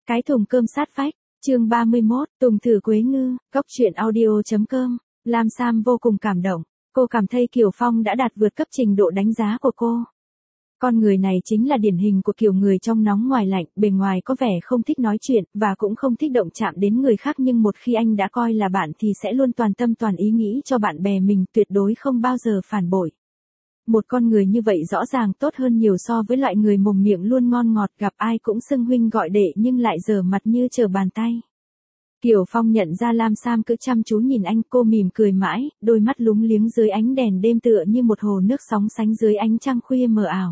Cái thùng cơm sát vách, chương 31, Tùng thử Quế Ngư, Cốc truyện audio.com. Lam Sam vô cùng cảm động, cô cảm thấy Kiều Phong đã đạt vượt cấp trình độ đánh giá của cô. Con người này chính là điển hình của kiểu người trong nóng ngoài lạnh, bề ngoài có vẻ không thích nói chuyện, và cũng không thích động chạm đến người khác, nhưng một khi anh đã coi là bạn thì sẽ luôn toàn tâm toàn ý nghĩ cho bạn bè mình, tuyệt đối không bao giờ phản bội. Một con người như vậy rõ ràng tốt hơn nhiều so với loại người mồm miệng luôn ngon ngọt, gặp ai cũng xưng huynh gọi đệ nhưng lại dở mặt như trở bàn tay. Kiều Phong nhận ra Lam Sam cứ chăm chú nhìn anh, cô mỉm cười mãi, đôi mắt lúng liếng dưới ánh đèn đêm tựa như một hồ nước sóng sánh dưới ánh trăng khuya mờ ảo.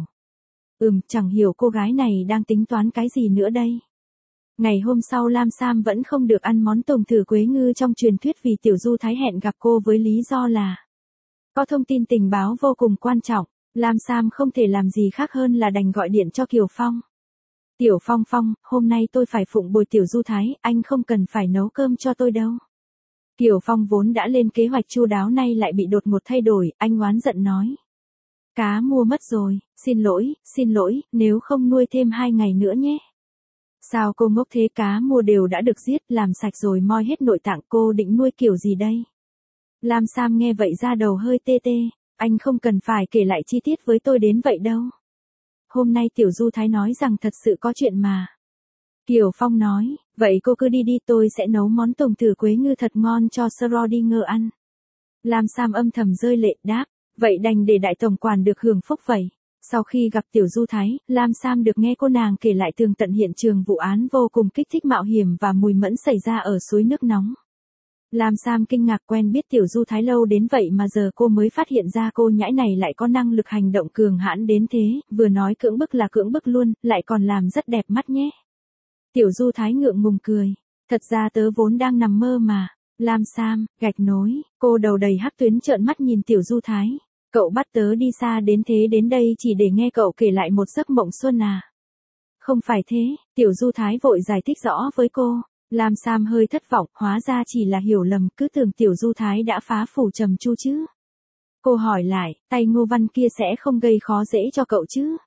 Chẳng hiểu cô gái này đang tính toán cái gì nữa đây. Ngày hôm sau Lam Sam vẫn không được ăn món tùng thử Quế Ngư trong truyền thuyết vì Tiểu Du Thái hẹn gặp cô với lý do là có thông tin tình báo vô cùng quan trọng. Lam Sam không thể làm gì khác hơn là đành gọi điện cho Kiều Phong. Tiểu Phong Phong, hôm nay tôi phải phụng bồi Tiểu Du Thái, anh không cần phải nấu cơm cho tôi đâu. Kiều Phong vốn đã lên kế hoạch chu đáo nay lại bị đột ngột thay đổi, anh oán giận nói. Cá mua mất rồi, xin lỗi, nếu không nuôi thêm 2 ngày nữa nhé. Sao cô ngốc thế, cá mua đều đã được giết, làm sạch rồi moi hết nội tạng, cô định nuôi kiểu gì đây? Lam Sam nghe vậy da đầu hơi tê tê, anh không cần phải kể lại chi tiết với tôi đến vậy đâu. Hôm nay Tiểu Du Thái nói rằng thật sự có chuyện mà. Kiều Phong nói, vậy cô cứ đi đi, tôi sẽ nấu món tùng thử Quế Ngư thật ngon cho Schrödinger ăn. Lam Sam âm thầm rơi lệ đáp, vậy đành để đại tổng quản được hưởng phúc vậy. Sau khi gặp Tiểu Du Thái, Lam Sam được nghe cô nàng kể lại tường tận hiện trường vụ án vô cùng kích thích mạo hiểm và mùi mẫn xảy ra ở suối nước nóng. Lam Sam kinh ngạc, quen biết Tiểu Du Thái lâu đến vậy mà giờ cô mới phát hiện ra cô nhãi này lại có năng lực hành động cường hãn đến thế, vừa nói cưỡng bức là cưỡng bức luôn, lại còn làm rất đẹp mắt nhé. Tiểu Du Thái ngượng ngùng cười, thật ra tớ vốn đang nằm mơ mà. Lam Sam, gạch nối, cô đầu đầy hắc tuyến trợn mắt nhìn Tiểu Du Thái. Cậu bắt tớ đi xa đến thế đến đây chỉ để nghe cậu kể lại một giấc mộng xuân à? Không phải thế, Tiểu Du Thái vội giải thích rõ với cô. Lam Sam hơi thất vọng, hóa ra chỉ là hiểu lầm, cứ tưởng Tiểu Du Thái đã phá phủ trầm chu chứ. Cô hỏi lại, tay Ngô Văn kia sẽ không gây khó dễ cho cậu chứ?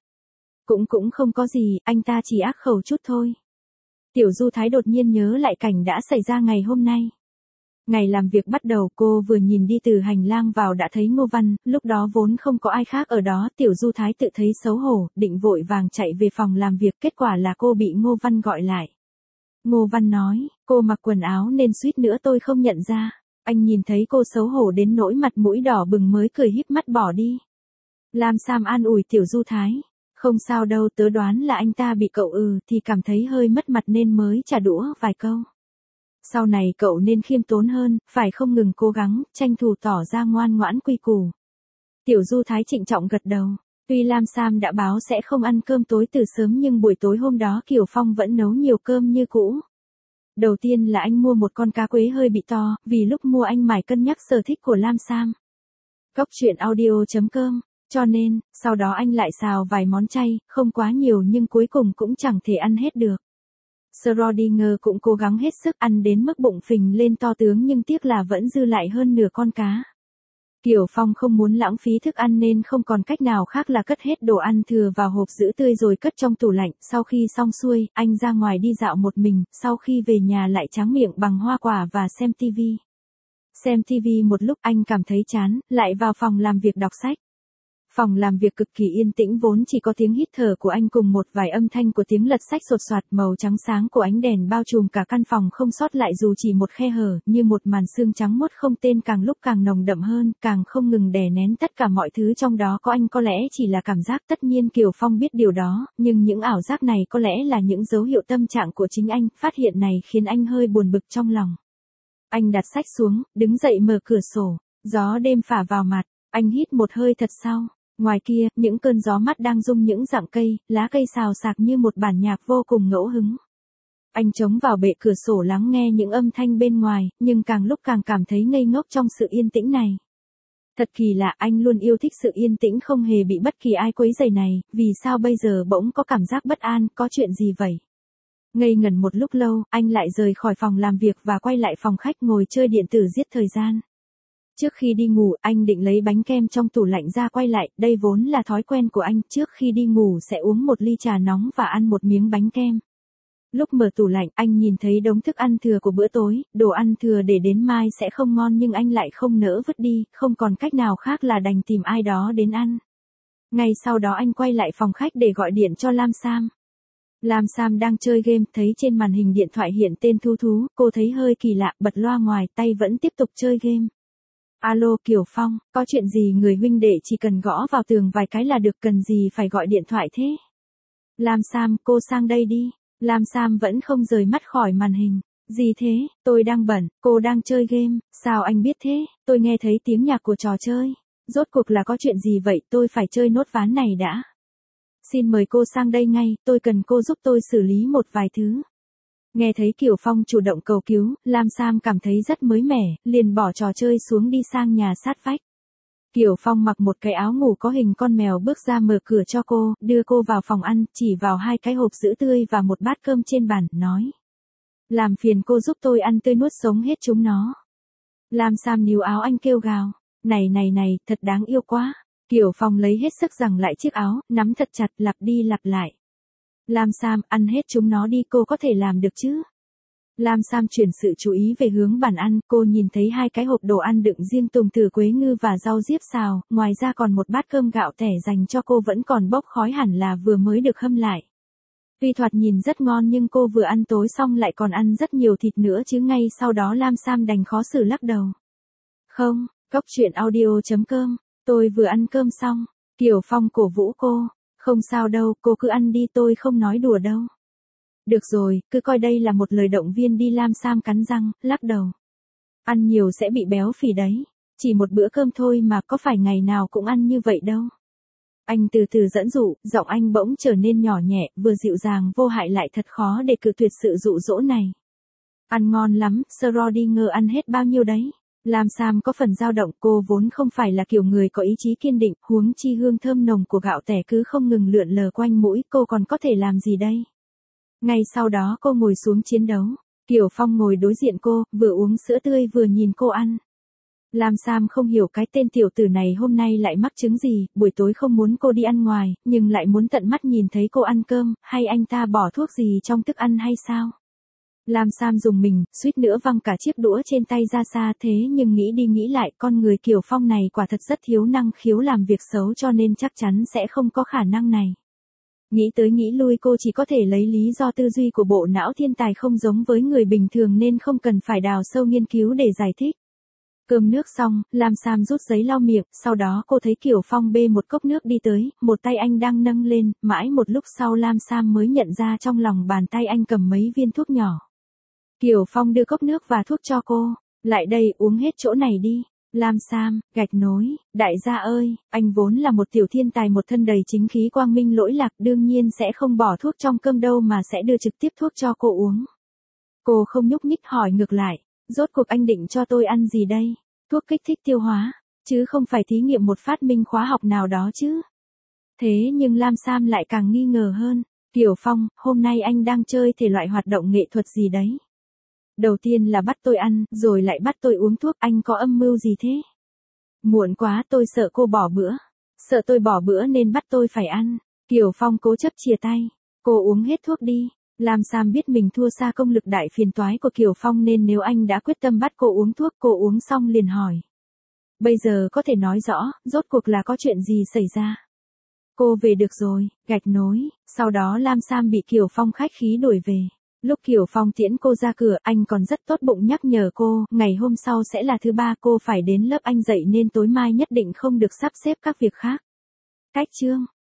Cũng không có gì, anh ta chỉ ác khẩu chút thôi. Tiểu Du Thái đột nhiên nhớ lại cảnh đã xảy ra ngày hôm nay. Ngày làm việc bắt đầu, cô vừa nhìn đi từ hành lang vào đã thấy Ngô Văn, lúc đó vốn không có ai khác ở đó. Tiểu Du Thái tự thấy xấu hổ, định vội vàng chạy về phòng làm việc, kết quả là cô bị Ngô Văn gọi lại. Ngô Văn nói, cô mặc quần áo nên suýt nữa tôi không nhận ra. Anh nhìn thấy cô xấu hổ đến nỗi mặt mũi đỏ bừng mới cười híp mắt bỏ đi. Lam Sam an ủi Tiểu Du Thái, không sao đâu, tớ đoán là anh ta bị cậu thì cảm thấy hơi mất mặt nên mới trả đũa vài câu. Sau này cậu nên khiêm tốn hơn, phải không ngừng cố gắng, tranh thủ tỏ ra ngoan ngoãn quy củ. Tiểu Du Thái trịnh trọng gật đầu. Tuy Lam Sam đã báo sẽ không ăn cơm tối từ sớm nhưng buổi tối hôm đó Kiều Phong vẫn nấu nhiều cơm như cũ. Đầu tiên là anh mua một con cá quế hơi bị to, vì lúc mua anh mải cân nhắc sở thích của Lam Sam. Cốc truyện audio.com. Cho nên, sau đó anh lại xào vài món chay, không quá nhiều nhưng cuối cùng cũng chẳng thể ăn hết được. Schrödinger cũng cố gắng hết sức, ăn đến mức bụng phình lên to tướng nhưng tiếc là vẫn dư lại hơn nửa con cá. Kiều Phong không muốn lãng phí thức ăn nên không còn cách nào khác là cất hết đồ ăn thừa vào hộp giữ tươi rồi cất trong tủ lạnh. Sau khi xong xuôi, anh ra ngoài đi dạo một mình, sau khi về nhà lại tráng miệng bằng hoa quả và xem TV. Xem TV một lúc anh cảm thấy chán, lại vào phòng làm việc đọc sách. Phòng làm việc cực kỳ yên tĩnh, vốn chỉ có tiếng hít thở của anh cùng một vài âm thanh của tiếng lật sách sột soạt. Màu trắng sáng của ánh đèn bao trùm cả căn phòng không sót lại dù chỉ một khe hở, như một màn sương trắng muốt không tên, càng lúc càng nồng đậm hơn, càng không ngừng đè nén tất cả mọi thứ trong đó. Có anh có lẽ chỉ là cảm giác, tất nhiên Kiều Phong biết điều đó, nhưng những ảo giác này có lẽ là những dấu hiệu tâm trạng của chính anh. Phát hiện này khiến anh hơi buồn bực trong lòng. Anh đặt sách xuống, đứng dậy mở cửa sổ, gió đêm phả vào mặt, anh hít một hơi thật sâu. Ngoài kia, những cơn gió mát đang rung những rặng cây, lá cây xào xạc như một bản nhạc vô cùng ngẫu hứng. Anh chống vào bệ cửa sổ lắng nghe những âm thanh bên ngoài, nhưng càng lúc càng cảm thấy ngây ngốc trong sự yên tĩnh này. Thật kỳ lạ, anh luôn yêu thích sự yên tĩnh không hề bị bất kỳ ai quấy rầy này, vì sao bây giờ bỗng có cảm giác bất an, có chuyện gì vậy? Ngây ngẩn một lúc lâu, anh lại rời khỏi phòng làm việc và quay lại phòng khách ngồi chơi điện tử giết thời gian. Trước khi đi ngủ, anh định lấy bánh kem trong tủ lạnh ra quay lại, đây vốn là thói quen của anh, trước khi đi ngủ sẽ uống một ly trà nóng và ăn một miếng bánh kem. Lúc mở tủ lạnh, anh nhìn thấy đống thức ăn thừa của bữa tối, đồ ăn thừa để đến mai sẽ không ngon nhưng anh lại không nỡ vứt đi, không còn cách nào khác là đành tìm ai đó đến ăn. Ngay sau đó anh quay lại phòng khách để gọi điện cho Lam Sam. Lam Sam đang chơi game, thấy trên màn hình điện thoại hiện tên Thu Thú, cô thấy hơi kỳ lạ, bật loa ngoài, tay vẫn tiếp tục chơi game. Alo Kiều Phong, có chuyện gì người huynh đệ chỉ cần gõ vào tường vài cái là được, cần gì phải gọi điện thoại thế? Lam Sam, cô sang đây đi. Lam Sam vẫn không rời mắt khỏi màn hình. Gì thế, tôi đang bận, cô đang chơi game, sao anh biết thế, tôi nghe thấy tiếng nhạc của trò chơi. Rốt cuộc là có chuyện gì vậy, tôi phải chơi nốt ván này đã. Xin mời cô sang đây ngay, tôi cần cô giúp tôi xử lý một vài thứ. Nghe thấy Kiều Phong chủ động cầu cứu, Lam Sam cảm thấy rất mới mẻ, liền bỏ trò chơi xuống đi sang nhà sát vách. Kiều Phong mặc một cái áo ngủ có hình con mèo bước ra mở cửa cho cô, đưa cô vào phòng ăn, chỉ vào 2 cái hộp sữa tươi và một bát cơm trên bàn, nói. Làm phiền cô giúp tôi ăn tươi nuốt sống hết chúng nó. Lam Sam níu áo anh kêu gào. Này, thật đáng yêu quá. Kiều Phong lấy hết sức giằng lại chiếc áo, nắm thật chặt, lặp đi lặp lại. Lam Sam, ăn hết chúng nó đi, cô có thể làm được chứ? Lam Sam chuyển sự chú ý về hướng bàn ăn, cô nhìn thấy 2 cái hộp đồ ăn đựng riêng tùng từ quế ngư và rau diếp xào, ngoài ra còn một bát cơm gạo tẻ dành cho cô vẫn còn bốc khói, hẳn là vừa mới được hâm lại. Tuy thoạt nhìn rất ngon nhưng cô vừa ăn tối xong lại còn ăn rất nhiều thịt nữa chứ. Ngay sau đó Lam Sam đành khó xử lắc đầu. Không, Cốc truyện audio.com, tôi vừa ăn cơm xong. Kiều Phong cổ vũ cô. Không sao đâu, cô cứ ăn đi, tôi không nói đùa đâu. Được rồi, cứ coi đây là một lời động viên đi. Lam Sam cắn răng, lắc đầu. Ăn nhiều sẽ bị béo phì đấy. Chỉ một bữa cơm thôi mà, có phải ngày nào cũng ăn như vậy đâu. Anh từ từ dẫn dụ, giọng anh bỗng trở nên nhỏ nhẹ, vừa dịu dàng vô hại lại thật khó để cự tuyệt sự dụ dỗ này. Ăn ngon lắm, Schrödinger ăn hết bao nhiêu đấy? Lam Sam có phần dao động, cô vốn không phải là kiểu người có ý chí kiên định, huống chi hương thơm nồng của gạo tẻ cứ không ngừng lượn lờ quanh mũi, cô còn có thể làm gì đây? Ngay sau đó cô ngồi xuống chiến đấu. Kiều Phong ngồi đối diện cô, vừa uống sữa tươi vừa nhìn cô ăn. Lam Sam không hiểu cái tên tiểu tử này hôm nay lại mắc chứng gì, buổi tối không muốn cô đi ăn ngoài, nhưng lại muốn tận mắt nhìn thấy cô ăn cơm, hay anh ta bỏ thuốc gì trong thức ăn hay sao? Lam Sam dùng mình, suýt nữa văng cả chiếc đũa trên tay ra xa, thế nhưng nghĩ đi nghĩ lại, con người Kiều Phong này quả thật rất thiếu năng khiếu làm việc xấu, cho nên chắc chắn sẽ không có khả năng này. Nghĩ tới nghĩ lui cô chỉ có thể lấy lý do tư duy của bộ não thiên tài không giống với người bình thường nên không cần phải đào sâu nghiên cứu để giải thích. Cơm nước xong, Lam Sam rút giấy lau miệng, sau đó cô thấy Kiều Phong bê một cốc nước đi tới, một tay anh đang nâng lên, mãi một lúc sau Lam Sam mới nhận ra trong lòng bàn tay anh cầm mấy viên thuốc nhỏ. Kiều Phong đưa cốc nước và thuốc cho cô, lại đây uống hết chỗ này đi. Lam Sam, gạch nối, đại gia ơi, anh vốn là một tiểu thiên tài một thân đầy chính khí quang minh lỗi lạc, đương nhiên sẽ không bỏ thuốc trong cơm đâu mà sẽ đưa trực tiếp thuốc cho cô uống. Cô không nhúc nhích hỏi ngược lại, rốt cuộc anh định cho tôi ăn gì đây? Thuốc kích thích tiêu hóa, chứ không phải thí nghiệm một phát minh khóa học nào đó chứ. Thế nhưng Lam Sam lại càng nghi ngờ hơn, Kiều Phong, hôm nay anh đang chơi thể loại hoạt động nghệ thuật gì đấy? Đầu tiên là bắt tôi ăn, rồi lại bắt tôi uống thuốc, anh có âm mưu gì thế? Muộn quá, tôi sợ cô bỏ bữa. Sợ tôi bỏ bữa nên bắt tôi phải ăn. Kiều Phong cố chấp chìa tay. Cô uống hết thuốc đi. Lam Sam biết mình thua xa công lực đại phiền toái của Kiều Phong nên nếu anh đã quyết tâm bắt cô uống thuốc, cô uống xong liền hỏi. Bây giờ có thể nói rõ, rốt cuộc là có chuyện gì xảy ra? Cô về được rồi, gạch nối. Sau đó Lam Sam bị Kiều Phong khách khí đuổi về. Lúc Kiều Phong tiễn cô ra cửa, anh còn rất tốt bụng nhắc nhở cô, ngày hôm sau sẽ là thứ ba, cô phải đến lớp anh dạy nên tối mai nhất định không được sắp xếp các việc khác. Cách chương